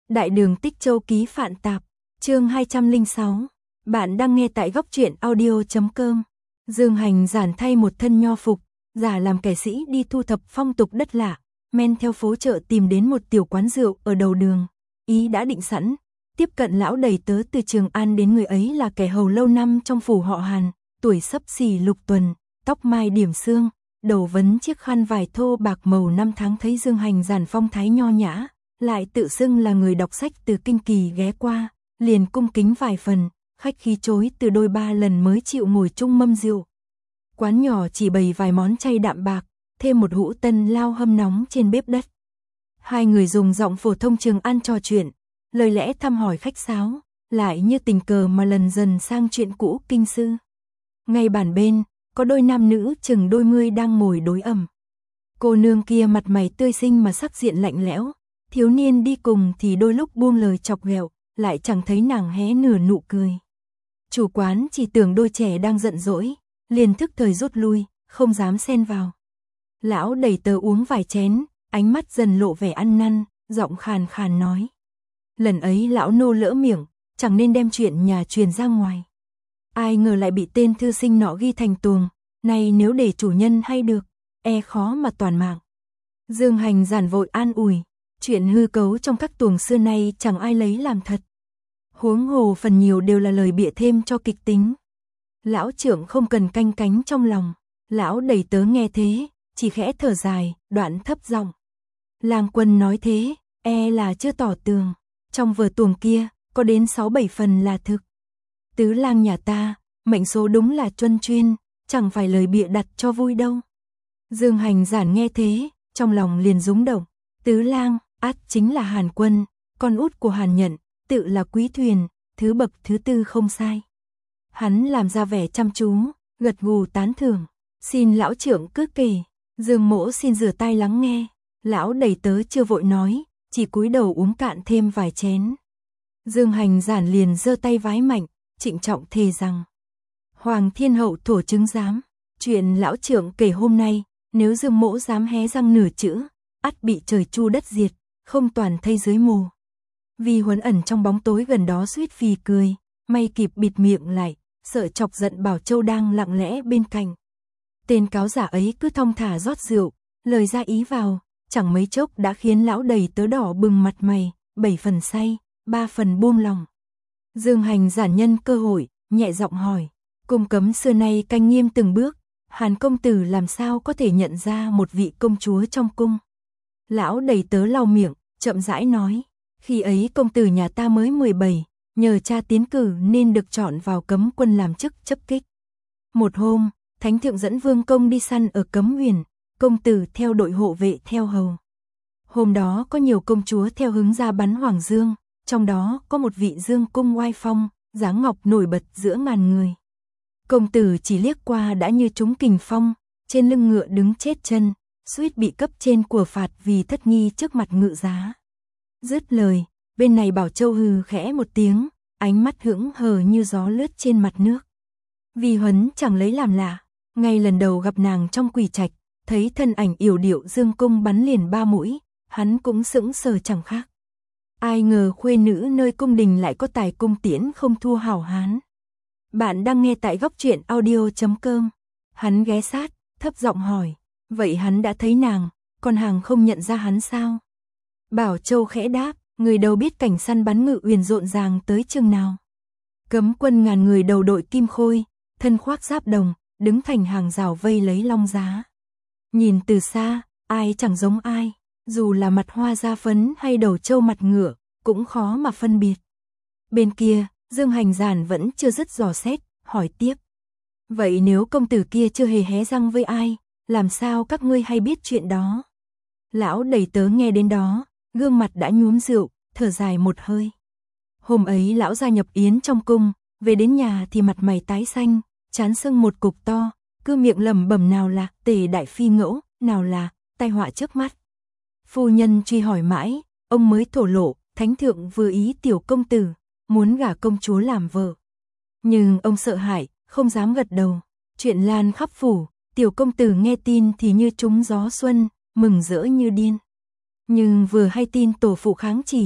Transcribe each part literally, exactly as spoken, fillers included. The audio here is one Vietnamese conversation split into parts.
Đại đường Tích Châu ký Phạn Tạp, chương hai trăm lẻ sáu. Bạn đang nghe tại góc truyện audio chấm com. Dương Hành giản thay một thân nho phục, giả làm kẻ sĩ đi thu thập phong tục đất lạ, men theo phố chợ tìm đến một tiểu quán rượu ở đầu đường. Ý đã định sẵn, tiếp cận lão đầy tớ từ Trường An đến, người ấy là kẻ hầu lâu năm trong phủ họ Hàn, tuổi xấp xỉ lục tuần, tóc mai điểm xương, đầu vấn chiếc khăn vải thô bạc màu. Năm tháng thấy Dương Hành giản phong thái nho nhã, lại tự xưng là người đọc sách từ kinh kỳ ghé qua, liền cung kính vài phần, khách khí chối từ đôi ba lần mới chịu ngồi chung mâm rượu. Quán nhỏ chỉ bày vài món chay đạm bạc, thêm một hũ tân lao hâm nóng trên bếp đất. Hai người dùng giọng phổ thông Trường An trò chuyện, lời lẽ thăm hỏi khách sáo, lại như tình cờ mà lần dần sang chuyện cũ kinh sư. Ngay bàn bên, có đôi nam nữ chừng đôi mươi đang ngồi đối ẩm. Cô nương kia mặt mày tươi xinh mà sắc diện lạnh lẽo, thiếu niên đi cùng thì đôi lúc buông lời chọc ghẹo, lại chẳng thấy nàng hé nửa nụ cười. Chủ quán chỉ tưởng đôi trẻ đang giận dỗi, liền thức thời rút lui, không dám xen vào. Lão đẩy tớ uống vài chén, ánh mắt dần lộ vẻ ăn năn, giọng khàn khàn nói: lần ấy lão nô lỡ miệng, chẳng nên đem chuyện nhà truyền ra ngoài. Ai ngờ lại bị tên thư sinh nọ ghi thành tuồng, này nếu để chủ nhân hay được, e khó mà toàn mạng. Dương Hành giản vội an ủi, chuyện hư cấu trong các tuồng xưa nay chẳng ai lấy làm thật. Huống hồ phần nhiều đều là lời bịa thêm cho kịch tính. Lão trưởng không cần canh cánh trong lòng. Lão đầy tớ nghe thế, chỉ khẽ thở dài, đoạn thấp giọng: Lang quân nói thế, e là chưa tỏ tường. Trong vở tuồng kia, có đến sáu bảy phần là thực. Tứ lang nhà ta, mệnh số đúng là chuân chuyên, chẳng phải lời bịa đặt cho vui đâu. Dương Hành giản nghe thế, trong lòng liền rúng động. Tứ lang, ắt chính là Hàn Quân, con út của Hàn Nhận, tự là Quý Thuyền, thứ bậc thứ tư không sai. Hắn làm ra vẻ chăm chú, gật gù tán thưởng. Xin lão trưởng cứ kể. Dương Mỗ xin rửa tay lắng nghe. Lão đầy tớ chưa vội nói, chỉ cúi đầu uống cạn thêm vài chén. Dương Hành giản liền giơ tay vái mạnh, trịnh trọng thề rằng: Hoàng Thiên Hậu thổ chứng giám, chuyện lão trưởng kể hôm nay, nếu Dương Mỗ dám hé răng nửa chữ, ắt bị trời chu đất diệt, không toàn thây dưới mồ. Vì Huấn ẩn trong bóng tối gần đó suýt phì cười, may kịp bịt miệng lại, sợ chọc giận Bảo Châu đang lặng lẽ bên cạnh. Tên cáo giả ấy cứ thong thả rót rượu, lời ra ý vào, chẳng mấy chốc đã khiến lão đầy tớ đỏ bừng mặt mày, bảy phần say, ba phần buông lòng. Dương Hành giản nhân cơ hội, nhẹ giọng hỏi: cung cấm xưa nay canh nghiêm từng bước, Hàn công tử làm sao có thể nhận ra một vị công chúa trong cung? Lão đầy tớ lau miệng, chậm rãi nói: khi ấy công tử nhà ta mới mười bảy, nhờ cha tiến cử nên được chọn vào cấm quân làm chức chấp kích. Một hôm, Thánh thượng dẫn Vương công đi săn ở Cấm Huyền, công tử theo đội hộ vệ theo hầu. Hôm đó có nhiều công chúa theo hứng ra bắn Hoàng Dương, trong đó có một vị Dương cung oai phong, dáng ngọc nổi bật giữa ngàn người. Công tử chỉ liếc qua đã như trúng kình phong, trên lưng ngựa đứng chết chân, suýt bị cấp trên của phạt vì thất nghi trước mặt ngự giá. Dứt lời, bên này Bảo Châu hừ khẽ một tiếng, ánh mắt hững hờ như gió lướt trên mặt nước. Vì Huấn chẳng lấy làm lạ, ngay lần đầu gặp nàng trong quỷ trạch, thấy thân ảnh yểu điệu Dương cung bắn liền ba mũi, hắn cũng sững sờ chẳng khác. Ai ngờ khuê nữ nơi cung đình lại có tài cung tiễn không thua hảo hán. Bạn đang nghe tại góc truyện audio chấm com. Hắn ghé sát, thấp giọng hỏi: vậy hắn đã thấy nàng, còn hàng không nhận ra hắn sao? Bảo Châu khẽ đáp: người đâu biết cảnh săn bắn Ngự Uyển rộn ràng tới chừng nào. Cấm quân ngàn người đầu đội kim khôi, thân khoác giáp đồng, đứng thành hàng rào vây lấy long giá. Nhìn từ xa, ai chẳng giống ai, dù là mặt hoa da phấn hay đầu trâu mặt ngựa, cũng khó mà phân biệt. Bên kia, Dương Hành giản vẫn chưa dứt dò xét, hỏi tiếp: vậy nếu công tử kia chưa hề hé răng với ai, làm sao các ngươi hay biết chuyện đó? Lão đầy tớ nghe đến đó, gương mặt đã nhuốm rượu, thở dài một hơi. Hôm ấy lão gia nhập yến trong cung, về đến nhà thì mặt mày tái xanh, trán sưng một cục to, cứ miệng lẩm bẩm nào là tề đại phi ngẫu, nào là tai họa trước mắt. Phu nhân truy hỏi mãi, ông mới thổ lộ, thánh thượng vừa ý tiểu công tử, muốn gả công chúa làm vợ. Nhưng ông sợ hãi, không dám gật đầu. Chuyện lan khắp phủ, tiểu công tử nghe tin thì như trúng gió xuân, mừng rỡ như điên. Nhưng vừa hay tin tổ phụ kháng chỉ,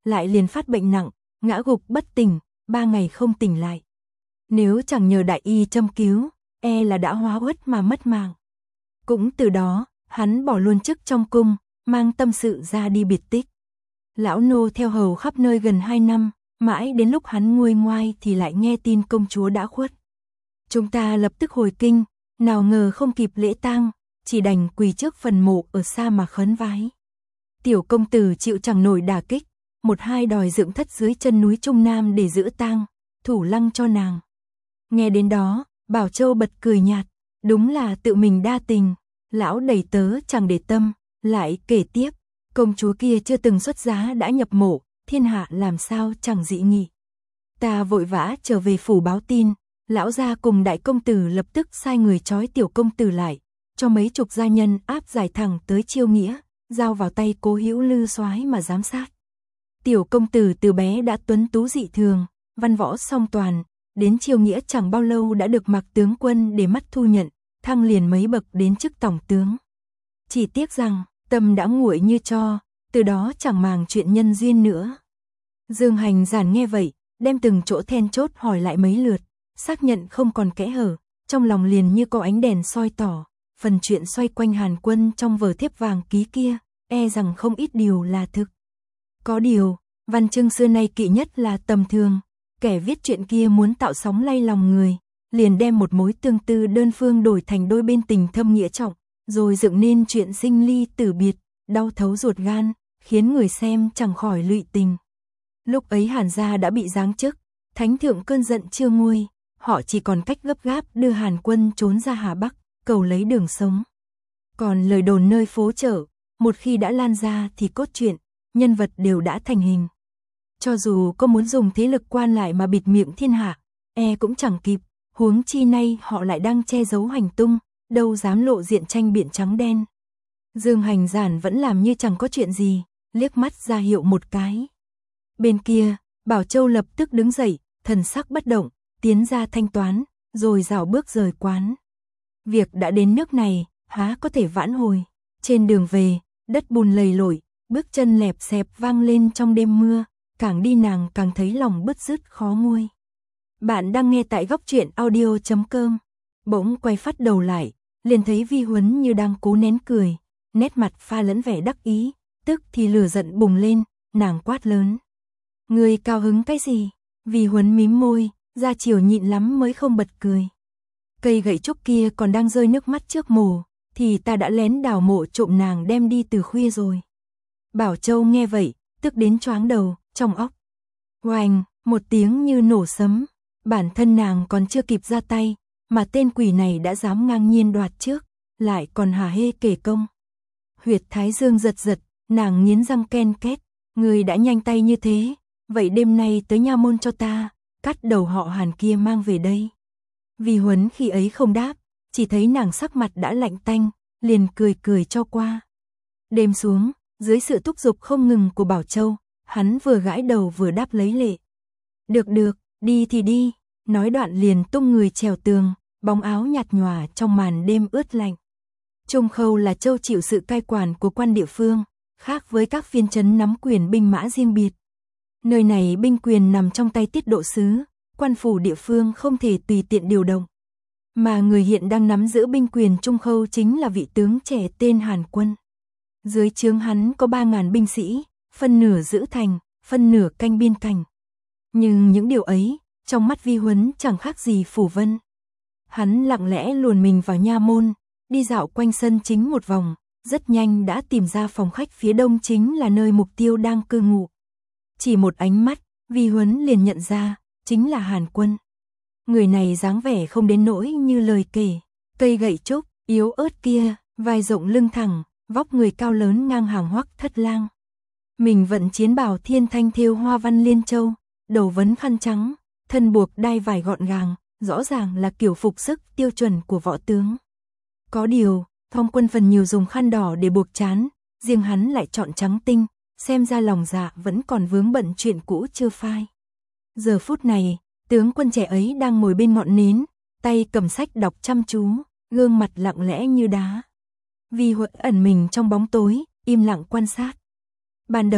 lại liền phát bệnh nặng, ngã gục bất tỉnh, ba ngày không tỉnh lại. Nếu chẳng nhờ đại y châm cứu, e là đã hóa uất mà mất mạng. Cũng từ đó, hắn bỏ luôn chức trong cung, mang tâm sự ra đi biệt tích. Lão nô theo hầu khắp nơi gần hai năm, mãi đến lúc hắn nguôi ngoai thì lại nghe tin công chúa đã khuất. Chúng ta lập tức hồi kinh, nào ngờ không kịp lễ tang, chỉ đành quỳ trước phần mộ ở xa mà khấn vái. Tiểu công tử chịu chẳng nổi đả kích, một hai đòi dựng thất dưới chân núi Trung Nam để giữ tang, thủ lăng cho nàng. Nghe đến đó, Bảo Châu bật cười nhạt, đúng là tự mình đa tình, lão đầy tớ chẳng để tâm, lại kể tiếp, công chúa kia chưa từng xuất giá đã nhập mộ, thiên hạ làm sao chẳng dị nghị. Ta vội vã trở về phủ báo tin, lão gia cùng đại công tử lập tức sai người trói tiểu công tử lại, cho mấy chục gia nhân áp giải thẳng tới Chiêu Nghĩa, giao vào tay Cố Hữu Lư soái mà giám sát. Tiểu công tử từ bé đã tuấn tú dị thường, văn võ song toàn, đến Chiêu Nghĩa chẳng bao lâu đã được Mạc tướng quân để mắt thu nhận, thăng liền mấy bậc đến chức tổng tướng. Chỉ tiếc rằng, tâm đã nguội như tro, từ đó chẳng màng chuyện nhân duyên nữa. Dương Hành Giản nghe vậy, đem từng chỗ then chốt hỏi lại mấy lượt, xác nhận không còn kẽ hở, trong lòng liền như có ánh đèn soi tỏ, phần chuyện xoay quanh Hàn Quân trong vở thiếp vàng ký kia, e rằng không ít điều là thực. Có điều, văn chương xưa nay kỵ nhất là tầm thường, kẻ viết chuyện kia muốn tạo sóng lay lòng người, liền đem một mối tương tư đơn phương đổi thành đôi bên tình thâm nghĩa trọng, rồi dựng nên chuyện sinh ly tử biệt, đau thấu ruột gan, khiến người xem chẳng khỏi lụy tình. Lúc ấy Hàn gia đã bị giáng chức, thánh thượng cơn giận chưa nguôi, họ chỉ còn cách gấp gáp đưa Hàn Quân trốn ra Hà Bắc, cầu lấy đường sống. Còn lời đồn nơi phố chợ, một khi đã lan ra thì cốt truyện, nhân vật đều đã thành hình. Cho dù có muốn dùng thế lực quan lại mà bịt miệng thiên hạ, e cũng chẳng kịp, huống chi nay họ lại đang che giấu hành tung, đâu dám lộ diện tranh biện trắng đen. Dương Hành Giản vẫn làm như chẳng có chuyện gì, liếc mắt ra hiệu một cái. Bên kia, Bảo Châu lập tức đứng dậy, thần sắc bất động, tiến ra thanh toán, rồi rảo bước rời quán. Việc đã đến nước này, há có thể vãn hồi. Trên đường về, đất bùn lầy lội, bước chân lẹp xẹp vang lên trong đêm mưa, càng đi nàng càng thấy lòng bứt rứt khó nguôi. Bạn đang nghe tại góc truyện audio chấm com. Bỗng quay phát đầu lại, liền thấy Vi Huấn như đang cố nén cười, nét mặt pha lẫn vẻ đắc ý, tức thì lửa giận bùng lên, nàng quát lớn. Người cao hứng cái gì? Vi Huấn mím môi, ra chiều nhịn lắm mới không bật cười. Cây gậy trúc kia còn đang rơi nước mắt trước mồ, thì ta đã lén đào mộ trộm nàng đem đi từ khuya rồi. Bảo Châu nghe vậy, tức đến choáng đầu, trong óc. Oanh, một tiếng như nổ sấm, bản thân nàng còn chưa kịp ra tay, mà tên quỷ này đã dám ngang nhiên đoạt trước, lại còn hả hê kể công. Huyệt thái dương giật giật, nàng nghiến răng ken két, người đã nhanh tay như thế, vậy đêm nay tới nha môn cho ta, cắt đầu họ Hàn kia mang về đây. Vi Huấn khi ấy không đáp, chỉ thấy nàng sắc mặt đã lạnh tanh, liền cười cười cho qua. Đêm xuống, dưới sự thúc giục không ngừng của Bảo Châu, hắn vừa gãi đầu vừa đáp lấy lệ. Được được, đi thì đi, nói đoạn liền tung người trèo tường, bóng áo nhạt nhòa trong màn đêm ướt lạnh. Trung Khâu là châu chịu sự cai quản của quan địa phương, khác với các phiên trấn nắm quyền binh mã riêng biệt. Nơi này binh quyền nằm trong tay tiết độ sứ, quan phủ địa phương không thể tùy tiện điều động. Mà người hiện đang nắm giữ binh quyền Trung Khâu chính là vị tướng trẻ tên Hàn Quân. Dưới trướng hắn có ba ngàn binh sĩ, phân nửa giữ thành, phân nửa canh biên cảnh. Nhưng những điều ấy, trong mắt Vi Huấn chẳng khác gì phủ vân. Hắn lặng lẽ luồn mình vào nha môn, đi dạo quanh sân chính một vòng, rất nhanh đã tìm ra phòng khách phía đông chính là nơi mục tiêu đang cư ngụ. Chỉ một ánh mắt, Vi Huấn liền nhận ra, chính là Hàn Quân. Người này dáng vẻ không đến nỗi như lời kể, cây gậy trúc, yếu ớt kia, vai rộng lưng thẳng, vóc người cao lớn ngang hàng Hoắc Thất Lang. Mình vận chiến bào thiên thanh thêu hoa văn liên châu, đầu vấn khăn trắng, thân buộc đai vải gọn gàng, rõ ràng là kiểu phục sức tiêu chuẩn của võ tướng. Có điều, Phong Quân phần nhiều dùng khăn đỏ để buộc trán, riêng hắn lại chọn trắng tinh, xem ra lòng dạ vẫn còn vướng bận chuyện cũ chưa phai. Giờ phút này, tướng quân trẻ ấy đang ngồi bên ngọn nến, tay cầm sách đọc chăm chú, gương mặt lặng lẽ như đá. Vi Huấn ẩn mình trong bóng tối, im lặng quan sát. Ban đầu,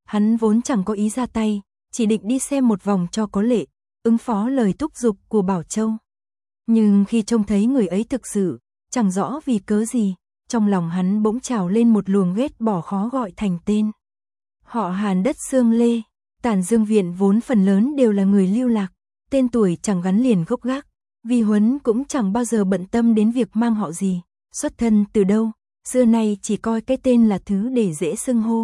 Hắn vốn chẳng có ý ra tay, chỉ định đi xem một vòng cho có lệ, ứng phó lời thúc giục của Bảo Châu. Nhưng khi trông thấy người ấy thực sự, chẳng rõ vì cớ gì, trong lòng hắn bỗng trào lên một luồng ghét bỏ khó gọi thành tên. Họ Hàn đất xương lê, Tản Dương viện vốn phần lớn đều là người lưu lạc, tên tuổi chẳng gắn liền gốc gác, Vi Huấn cũng chẳng bao giờ bận tâm đến việc mang họ gì, xuất thân từ đâu, xưa nay chỉ coi cái tên là thứ để dễ xưng hô.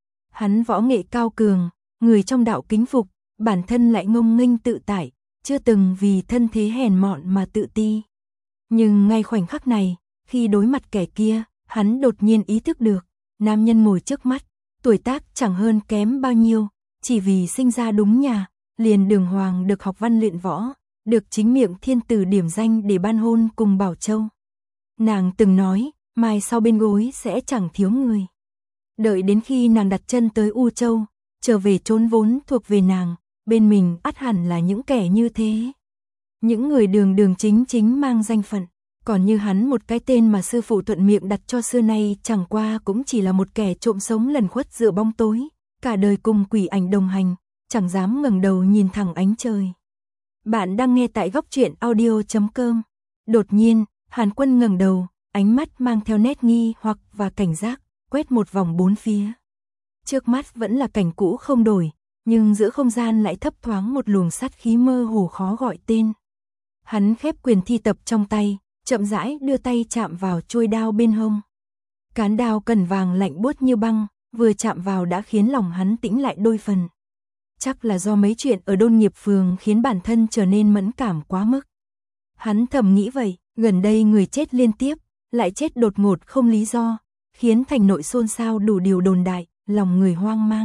Hắn võ nghệ cao cường, người trong đạo kính phục, bản thân lại ngông nghênh tự tại, chưa từng vì thân thế hèn mọn mà tự ti. Nhưng ngay khoảnh khắc này, khi đối mặt kẻ kia, hắn đột nhiên ý thức được, nam nhân ngồi trước mắt, tuổi tác chẳng hơn kém bao nhiêu, chỉ vì sinh ra đúng nhà, liền đường hoàng được học văn luyện võ, được chính miệng thiên tử điểm danh để ban hôn cùng Bảo Châu. Nàng từng nói, mai sau bên gối sẽ chẳng thiếu người. Đợi đến khi nàng đặt chân tới U Châu, trở về chốn vốn thuộc về nàng, bên mình ắt hẳn là những kẻ như thế. Những người đường đường chính chính mang danh phận, còn như hắn một cái tên mà sư phụ thuận miệng đặt cho xưa nay chẳng qua cũng chỉ là một kẻ trộm sống lẩn khuất giữa bóng tối, cả đời cùng quỷ ảnh đồng hành, chẳng dám ngẩng đầu nhìn thẳng ánh trời. Bạn đang nghe tại góc truyện audio chấm com. Đột nhiên, Hàn Quân ngẩng đầu, ánh mắt mang theo nét nghi hoặc và cảnh giác, quét một vòng bốn phía. Trước mắt vẫn là cảnh cũ không đổi, nhưng giữa không gian lại thấp thoáng một luồng sát khí mơ hồ khó gọi tên. Hắn khép quyền thi tập trong tay, chậm rãi đưa tay chạm vào chuôi đao bên hông. Cán đao cẩn vàng lạnh buốt như băng, vừa chạm vào đã khiến lòng hắn tĩnh lại đôi phần. Chắc là do mấy chuyện ở Đôn Nghiệp Phường khiến bản thân trở nên mẫn cảm quá mức. Hắn thầm nghĩ vậy, gần đây người chết liên tiếp, lại chết đột ngột không lý do, khiến thành nội xôn xao đủ điều đồn đại, lòng người hoang mang.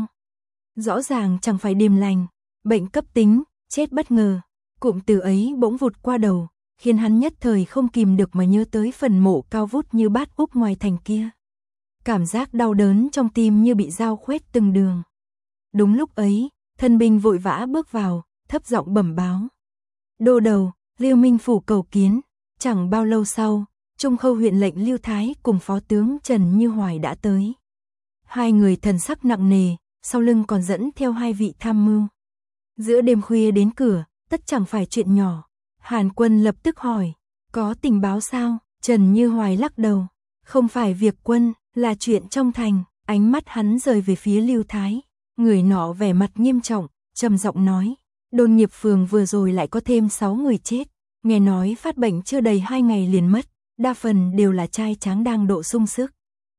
Rõ ràng chẳng phải điềm lành, bệnh cấp tính, chết bất ngờ. Cụm từ ấy bỗng vụt qua đầu, khiến hắn nhất thời không kìm được mà nhớ tới phần mộ cao vút như bát úp ngoài thành kia. Cảm giác đau đớn trong tim như bị dao khoét từng đường. Đúng lúc ấy, thân binh vội vã bước vào, thấp giọng bẩm báo. Đô đầu, Liêu Minh phủ cầu kiến. Chẳng bao lâu sau, Trung Khâu huyện lệnh Lưu Thái cùng phó tướng Trần Như Hoài đã tới. Hai người thần sắc nặng nề, sau lưng còn dẫn theo hai vị tham mưu. Giữa đêm khuya đến cửa, tất chẳng phải chuyện nhỏ. Hàn Quân lập tức hỏi, có tình báo sao? Trần Như Hoài lắc đầu, không phải việc quân, là chuyện trong thành. Ánh mắt hắn rời về phía Lưu Thái, người nọ vẻ mặt nghiêm trọng, trầm giọng nói, Đôn Nghiệp Phường vừa rồi lại có thêm sáu người chết, nghe nói phát bệnh chưa đầy hai ngày liền mất, đa phần đều là trai tráng đang độ sung sức.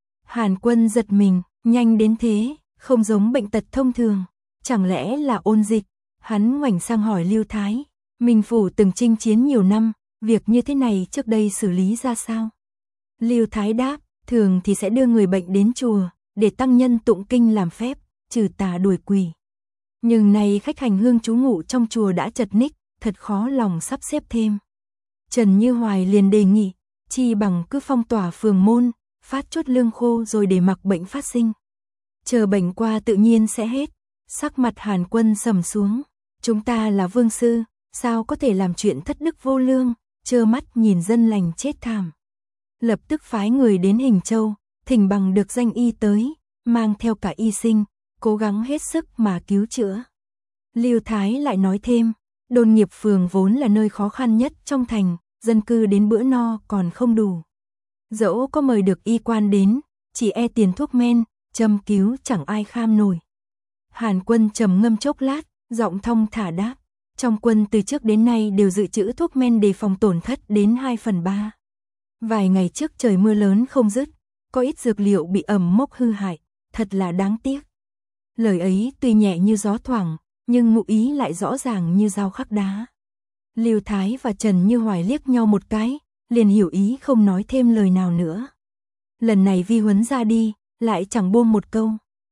Hàn Quân giật mình, nhanh đến thế, không giống bệnh tật thông thường, chẳng lẽ là ôn dịch? Hắn ngoảnh sang hỏi Lưu Thái, Minh phủ từng chinh chiến nhiều năm, việc như thế này trước đây xử lý ra sao? Lưu Thái đáp, thường thì sẽ đưa người bệnh đến chùa, để tăng nhân tụng kinh làm phép, trừ tà đuổi quỷ. Nhưng nay khách hành hương trú ngụ trong chùa đã chật ních, thật khó lòng sắp xếp thêm. Trần Như Hoài liền đề nghị, chi bằng cứ phong tỏa phường môn, phát chốt lương khô rồi để mặc bệnh phát sinh. Chờ bệnh qua tự nhiên sẽ hết. Sắc mặt Hàn Quân sầm xuống, chúng ta là vương sư, sao có thể làm chuyện thất đức vô lương, trơ mắt nhìn dân lành chết thảm. Lập tức phái người đến Hình Châu, thỉnh bằng được danh y tới, mang theo cả y sinh, cố gắng hết sức mà cứu chữa. Lưu Thái lại nói thêm, Đôn Nghiệp Phường vốn là nơi khó khăn nhất trong thành, dân cư đến bữa no còn không đủ. Dẫu có mời được y quan đến, chỉ e tiền thuốc men, châm cứu chẳng ai kham nổi. Hàn Quân trầm ngâm chốc lát, giọng thong thả đáp, trong quân từ trước đến nay đều dự trữ thuốc men đề phòng tổn thất đến hai phần ba. Vài ngày trước trời mưa lớn không dứt, có ít dược liệu bị ẩm mốc hư hại, thật là đáng tiếc. Lời ấy tuy nhẹ như gió thoảng, nhưng ngụ ý lại rõ ràng như dao khắc đá. Lưu Thái và Trần Như Hoài liếc nhau một cái, liền hiểu ý không nói thêm lời nào nữa. Lần này Vi Huấn ra đi, lại chẳng buông một câu.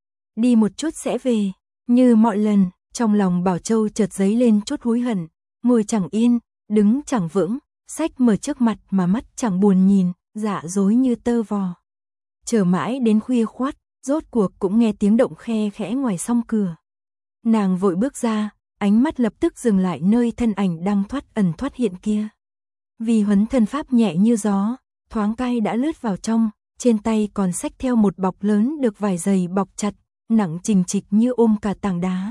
Đi một chút sẽ về, như mọi lần, trong lòng Bảo Châu chợt dấy lên chút hối hận, ngồi chẳng yên, đứng chẳng vững, sách mở trước mặt mà mắt chẳng buồn nhìn, dạ dối như tơ vò. Chờ mãi đến khuya khoắt, rốt cuộc cũng nghe tiếng động khe khẽ ngoài song cửa. Nàng vội bước ra, ánh mắt lập tức dừng lại nơi thân ảnh đang thoát ẩn thoát hiện kia. Vi Huấn thân pháp nhẹ như gió, thoáng cai đã lướt vào trong, trên tay còn xách theo một bọc lớn được vải dày bọc chặt, nặng trình trịch như ôm cả tảng đá.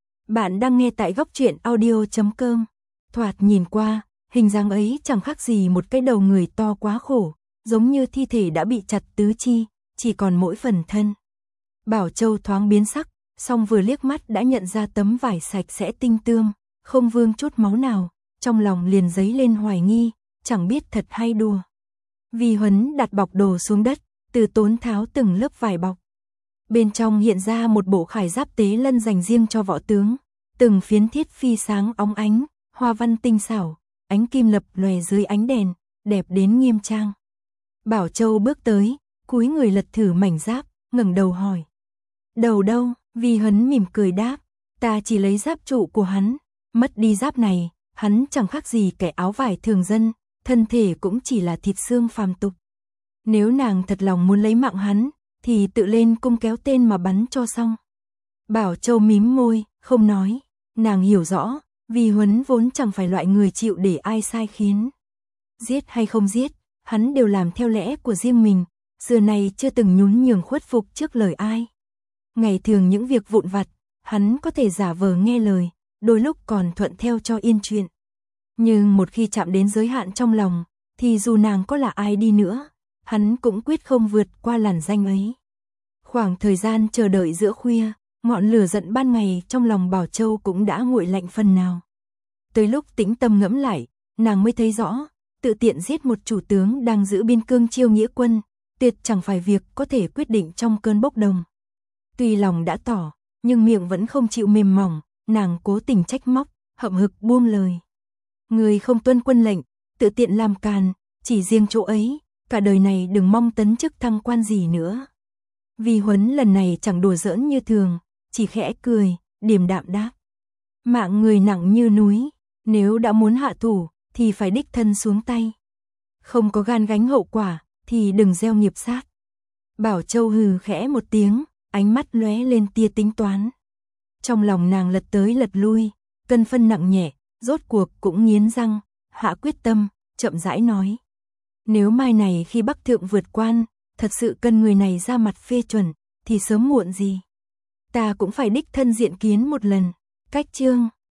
Bạn đang nghe tại góc truyện audio chấm com. Thoạt nhìn qua, hình dáng ấy chẳng khác gì một cái đầu người to quá khổ, giống như thi thể đã bị chặt tứ chi, chỉ còn mỗi phần thân. Bảo Châu thoáng biến sắc, song vừa liếc mắt đã nhận ra tấm vải sạch sẽ tinh tươm, không vương chút máu nào, trong lòng liền dấy lên hoài nghi, chẳng biết thật hay đùa. Vi Huấn đặt bọc đồ xuống đất, từ tốn tháo từng lớp vải bọc. Bên trong hiện ra một bộ khải giáp tế lân dành riêng cho võ tướng, từng phiến thiết phi sáng óng ánh, hoa văn tinh xảo, ánh kim lập lòe dưới ánh đèn, đẹp đến nghiêm trang. Bảo Châu bước tới, cúi người lật thử mảnh giáp, ngẩng đầu hỏi: "Đầu đâu?" Vi Huấn mỉm cười đáp: "Ta chỉ lấy giáp trụ của hắn, mất đi giáp này, hắn chẳng khác gì kẻ áo vải thường dân, thân thể cũng chỉ là thịt xương phàm tục. Nếu nàng thật lòng muốn lấy mạng hắn, thì tự lên cung kéo tên mà bắn cho xong." Bảo Châu mím môi, không nói, nàng hiểu rõ, Vi Huấn vốn chẳng phải loại người chịu để ai sai khiến. Giết hay không giết, hắn đều làm theo lẽ của riêng mình, xưa nay chưa từng nhún nhường khuất phục trước lời ai. Ngày thường những việc vụn vặt, hắn có thể giả vờ nghe lời, đôi lúc còn thuận theo cho yên chuyện. Nhưng một khi chạm đến giới hạn trong lòng, thì dù nàng có là ai đi nữa, hắn cũng quyết không vượt qua làn ranh ấy. Khoảng thời gian chờ đợi giữa khuya, ngọn lửa giận ban ngày trong lòng Bảo Châu cũng đã nguội lạnh phần nào. Tới lúc tĩnh tâm ngẫm lại, nàng mới thấy rõ, tự tiện giết một chủ tướng đang giữ biên cương chiêu nghĩa quân, tuyệt chẳng phải việc có thể quyết định trong cơn bốc đồng. Tuy lòng đã tỏ, nhưng miệng vẫn không chịu mềm mỏng, nàng cố tình trách móc, hậm hực buông lời. Người không tuân quân lệnh, tự tiện làm càn, chỉ riêng chỗ ấy, cả đời này đừng mong tấn chức thăng quan gì nữa. Vi Huấn lần này chẳng đùa giỡn như thường, chỉ khẽ cười, điềm đạm đáp: "Mạng người nặng như núi, nếu đã muốn hạ thủ, thì phải đích thân xuống tay. Không có gan gánh hậu quả, thì đừng gieo nghiệp sát." Bảo Châu hừ khẽ một tiếng, ánh mắt lóe lên tia tính toán. Trong lòng nàng lật tới lật lui, cân phân nặng nhẹ, rốt cuộc cũng nghiến răng, hạ quyết tâm, chậm rãi nói: "Nếu mai này khi Bắc Thượng vượt quan, thật sự cần người này ra mặt phê chuẩn, thì sớm muộn gì, ta cũng phải đích thân diện kiến một lần." Cách chương